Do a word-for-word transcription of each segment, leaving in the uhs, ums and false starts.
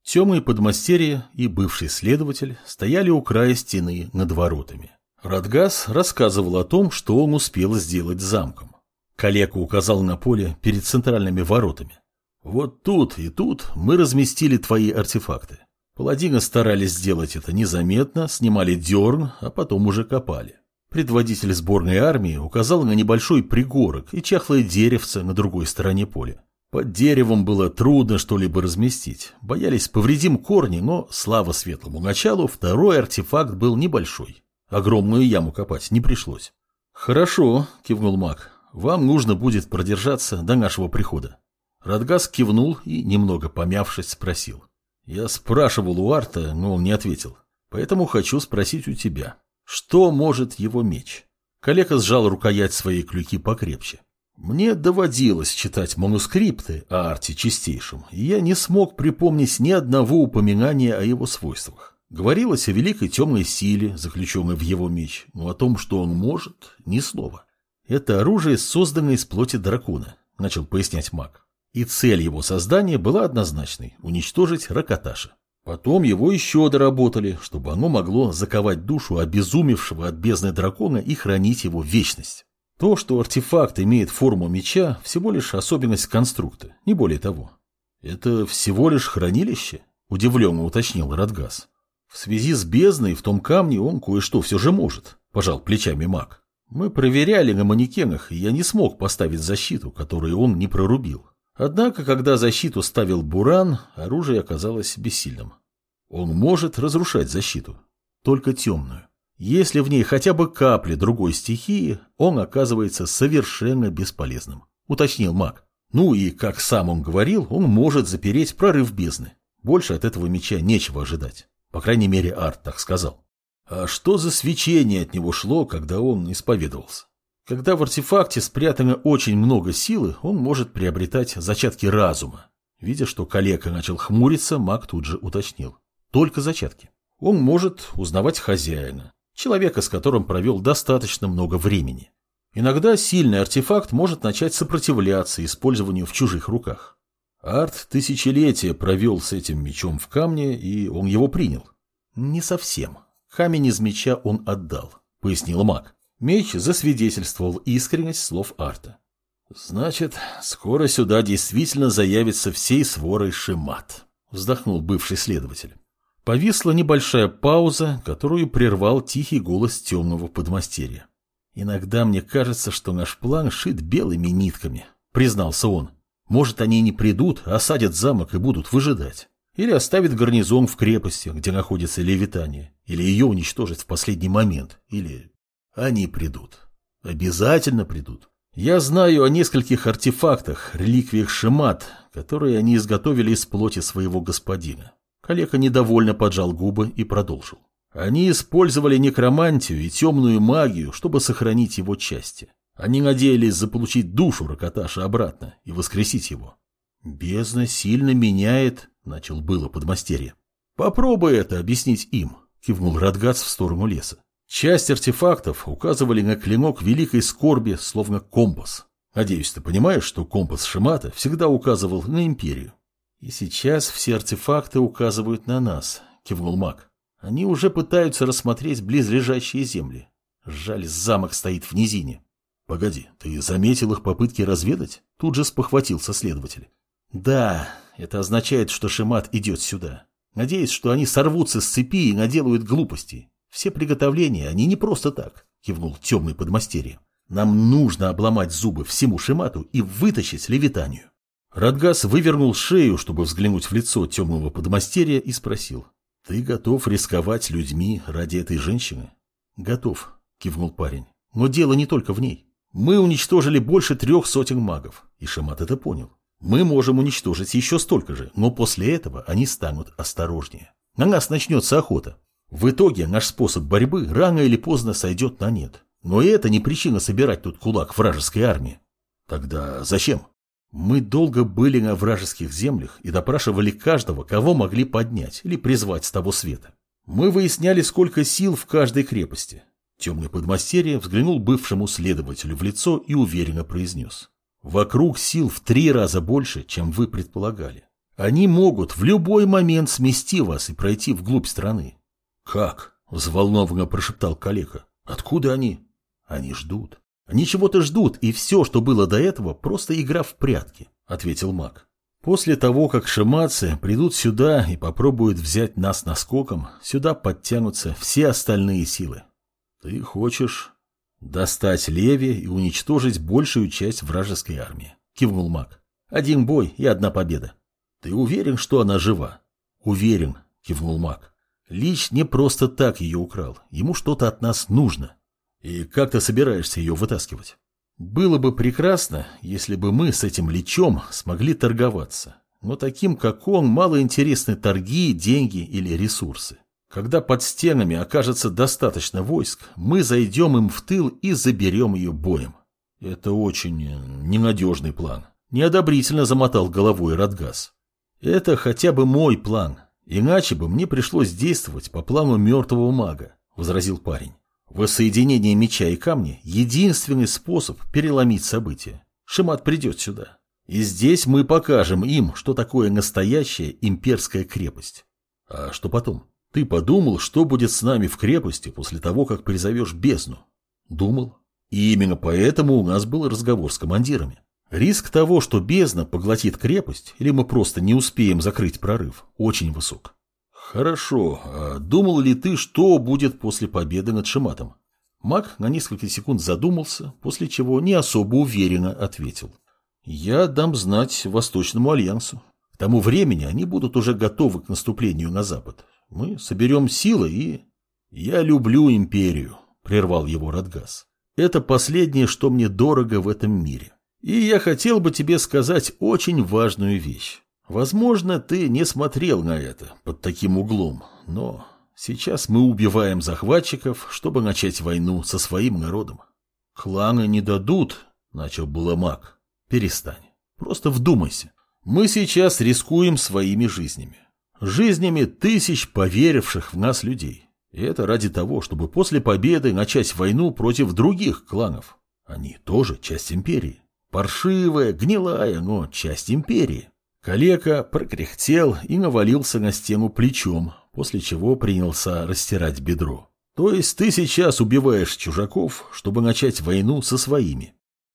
Темный подмастерье и бывший следователь стояли у края стены над воротами. Радгас рассказывал о том, что он успел сделать с замком. Калека указал на поле перед центральными воротами. «Вот тут и тут мы разместили твои артефакты. Паладины старались сделать это незаметно, снимали дерн, а потом уже копали. Предводитель сборной армии указал на небольшой пригорок и чахлое деревце на другой стороне поля. Под деревом было трудно что-либо разместить. Боялись повредим корни, но, слава светлому началу, второй артефакт был небольшой. Огромную яму копать не пришлось». «Хорошо», — кивнул маг, — «вам нужно будет продержаться до нашего прихода». Радгас кивнул и, немного помявшись, спросил. «Я спрашивал у Арта, но он не ответил. Поэтому хочу спросить у тебя. Что может его меч?» Калека сжал рукоять своей клюки покрепче. «Мне доводилось читать манускрипты о Арте Чистейшем, и я не смог припомнить ни одного упоминания о его свойствах. Говорилось о великой темной силе, заключенной в его меч, но о том, что он может, ни слова. Это оружие создано из плоти дракона», — начал пояснять маг. «И цель его создания была однозначной — уничтожить Ракаташа. Потом его еще доработали, чтобы оно могло заковать душу обезумевшего от бездны дракона и хранить его вечность. То, что артефакт имеет форму меча, всего лишь особенность конструкта, не более того». «Это всего лишь хранилище?» — удивленно уточнил Радгас. «В связи с бездной в том камне он кое-что все же может», — пожал плечами маг. «Мы проверяли на манекенах, и я не смог поставить защиту, которую он не прорубил. Однако, когда защиту ставил Буран, оружие оказалось бессильным. Он может разрушать защиту, только темную. Если в ней хотя бы капли другой стихии, он оказывается совершенно бесполезным», — уточнил маг. «Ну и, как сам он говорил, он может запереть прорыв бездны. Больше от этого меча нечего ожидать. По крайней мере, Арт так сказал». «А что за свечение от него шло, когда он исповедовался?» «Когда в артефакте спрятано очень много силы, он может приобретать зачатки разума». Видя, что Калека начал хмуриться, маг тут же уточнил. «Только зачатки. Он может узнавать хозяина, человека, с которым провел достаточно много времени. Иногда сильный артефакт может начать сопротивляться использованию в чужих руках. Арт тысячелетия провел с этим мечом в камне, и он его принял». «Не совсем. Камень из меча он отдал», — пояснил маг. Меч засвидетельствовал искренность слов Арта. «Значит, скоро сюда действительно заявится всей сворой Шимат», — вздохнул бывший следователь. Повисла небольшая пауза, которую прервал тихий голос темного подмастерья. «Иногда мне кажется, что наш план шит белыми нитками», — признался он. «Может, они не придут, а осадят замок и будут выжидать. Или оставят гарнизон в крепости, где находится Левитания. Или ее уничтожат в последний момент. Или... Они придут. Обязательно придут. Я знаю о нескольких артефактах, реликвиях Шимат, которые они изготовили из плоти своего господина». Калека недовольно поджал губы и продолжил. «Они использовали некромантию и темную магию, чтобы сохранить его части. Они надеялись заполучить душу Ракаташа обратно и воскресить его». «Бездна сильно меняет», — начал было подмастерье. «Попробуй это объяснить им», — кивнул Радгас в сторону леса. «Часть артефактов указывали на клинок великой скорби, словно компас. Надеюсь, ты понимаешь, что компас Шимата всегда указывал на империю». «И сейчас все артефакты указывают на нас», — кивнул маг. «Они уже пытаются рассмотреть близлежащие земли. Жаль, замок стоит в низине». «Погоди, ты заметил их попытки разведать?» Тут же спохватился следователь. «Да, это означает, что Шимат идет сюда. Надеюсь, что они сорвутся с цепи и наделают глупостей. Все приготовления, они не просто так», — кивнул темный подмастерье. «Нам нужно обломать зубы всему Шимату и вытащить Левитанию». Радгас вывернул шею, чтобы взглянуть в лицо темного подмастерья, и спросил. «Ты готов рисковать людьми ради этой женщины?» «Готов», — кивнул парень. «Но дело не только в ней. Мы уничтожили больше трех сотен магов, и Шимат это понял. Мы можем уничтожить еще столько же, но после этого они станут осторожнее. На нас начнется охота. В итоге наш способ борьбы рано или поздно сойдет на нет. Но и это не причина собирать тут кулак вражеской армии». «Тогда зачем?» «Мы долго были на вражеских землях и допрашивали каждого, кого могли поднять или призвать с того света. Мы выясняли, сколько сил в каждой крепости». Темный подмастерье взглянул бывшему следователю в лицо и уверенно произнес. «Вокруг сил в три раза больше, чем вы предполагали. Они могут в любой момент смести вас и пройти вглубь страны. Как? Взволнованно прошептал калека. Откуда они? Они ждут. Они чего-то ждут, и все, что было до этого, просто игра в прятки, ответил маг. После того, как шиматцы придут сюда и попробуют взять нас наскоком, сюда подтянутся все остальные силы. Ты хочешь достать Леви и уничтожить большую часть вражеской армии, кивнул маг. Один бой и одна победа. Ты уверен, что она жива? Уверен, кивнул маг. Лич не просто так ее украл, ему что-то от нас нужно. И как ты собираешься ее вытаскивать? Было бы прекрасно, если бы мы с этим личом смогли торговаться. Но таким, как он, мало интересны торги, деньги или ресурсы. Когда под стенами окажется достаточно войск, мы зайдем им в тыл и заберем ее боем. Это очень ненадежный план. Неодобрительно замотал головой Радгас. Это хотя бы мой план. Иначе бы мне пришлось действовать по плану мертвого мага, возразил парень. Воссоединение меча и камня – единственный способ переломить события. Шимат придет сюда. И здесь мы покажем им, что такое настоящая имперская крепость. А что потом? Ты подумал, что будет с нами в крепости после того, как призовешь бездну? Думал. И именно поэтому у нас был разговор с командирами. Риск того, что бездна поглотит крепость, или мы просто не успеем закрыть прорыв, очень высок. Хорошо, а думал ли ты, что будет после победы над Шиматом? Маг на несколько секунд задумался, после чего не особо уверенно ответил. Я дам знать Восточному альянсу. К тому времени они будут уже готовы к наступлению на запад. Мы соберем силы и... Я люблю империю, прервал его Радгас. Это последнее, что мне дорого в этом мире. И я хотел бы тебе сказать очень важную вещь. Возможно, ты не смотрел на это под таким углом, но сейчас мы убиваем захватчиков, чтобы начать войну со своим народом. Кланы не дадут, начал было маг. Перестань. Просто вдумайся. Мы сейчас рискуем своими жизнями. Жизнями тысяч поверивших в нас людей. И это ради того, чтобы после победы начать войну против других кланов. Они тоже часть империи. Паршивая, гнилая, но часть империи. Калека прокряхтел и навалился на стену плечом, после чего принялся растирать бедро. То есть ты сейчас убиваешь чужаков, чтобы начать войну со своими.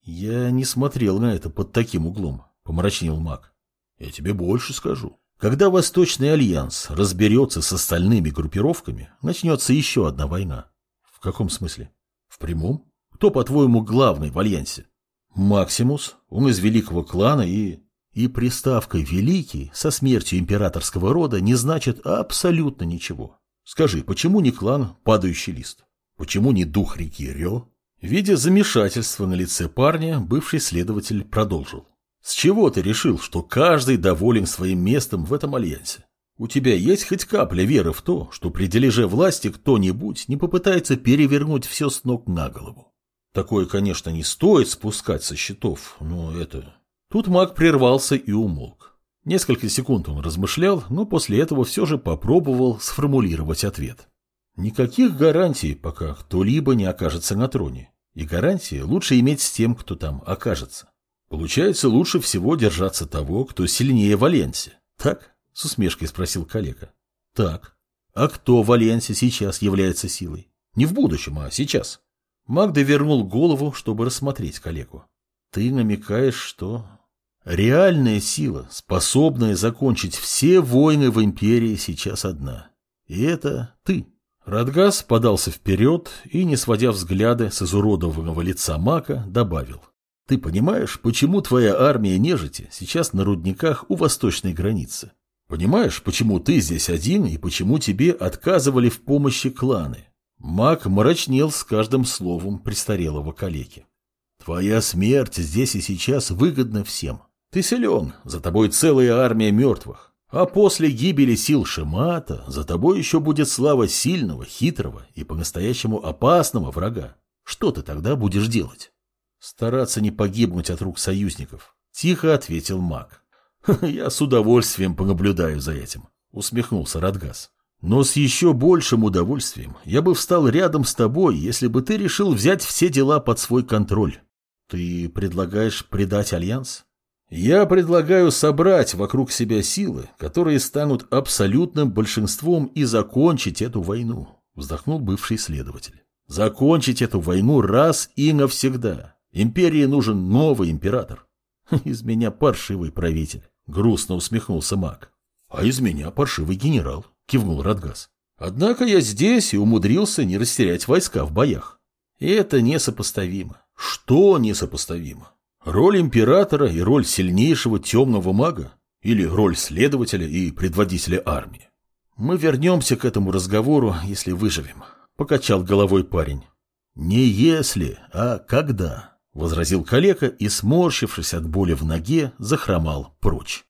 Я не смотрел на это под таким углом, помрачнел маг. Я тебе больше скажу. Когда Восточный альянс разберется с остальными группировками, начнется еще одна война. В каком смысле? В прямом? Кто, по-твоему, главный в альянсе? Максимус, он из великого клана и... И приставка «великий» со смертью императорского рода не значит абсолютно ничего. Скажи, почему не клан «Падающий лист»? Почему не дух реки Рё? Видя замешательство на лице парня, бывший следователь продолжил. С чего ты решил, что каждый доволен своим местом в этом альянсе? У тебя есть хоть капля веры в то, что при дележе власти кто-нибудь не попытается перевернуть все с ног на голову? Такое, конечно, не стоит спускать со счетов, но это... Тут маг прервался и умолк. Несколько секунд он размышлял, но после этого все же попробовал сформулировать ответ. Никаких гарантий, пока кто-либо не окажется на троне. И гарантии лучше иметь с тем, кто там окажется. Получается, лучше всего держаться того, кто сильнее в альянсе. Так? С усмешкой спросил Калека. Так. А кто в альянсе сейчас является силой? Не в будущем, а сейчас. Маг довернул голову, чтобы рассмотреть Калеку. Ты намекаешь, что... Реальная сила, способная закончить все войны в империи, сейчас одна. И это ты. Радгас подался вперед и, не сводя взгляды с изуродованного лица мака, добавил. Ты понимаешь, почему твоя армия нежити сейчас на рудниках у восточной границы? Понимаешь, почему ты здесь один и почему тебе отказывали в помощи кланы? Мак мрачнел с каждым словом престарелого калеки. Твоя смерть здесь и сейчас выгодна всем. Ты силен, за тобой целая армия мертвых. А после гибели сил Шимата за тобой еще будет слава сильного, хитрого и по-настоящему опасного врага. Что ты тогда будешь делать? Стараться не погибнуть от рук союзников, тихо ответил маг. Я с удовольствием понаблюдаю за этим, усмехнулся Радгас. Но с еще большим удовольствием я бы встал рядом с тобой, если бы ты решил взять все дела под свой контроль. Ты предлагаешь предать альянс? Я предлагаю собрать вокруг себя силы, которые станут абсолютным большинством, и закончить эту войну, вздохнул бывший следователь. Закончить эту войну раз и навсегда. Империи нужен новый император. Из меня паршивый правитель, грустно усмехнулся маг. А из меня паршивый генерал, кивнул Радгас. Однако я здесь и умудрился не растерять войска в боях. И это несопоставимо. Что несопоставимо? Роль императора и роль сильнейшего темного мага? Или роль следователя и предводителя армии? Мы вернемся к этому разговору, если выживем, покачал головой парень. Не если, а когда, возразил калека и, сморщившись от боли в ноге, захромал прочь.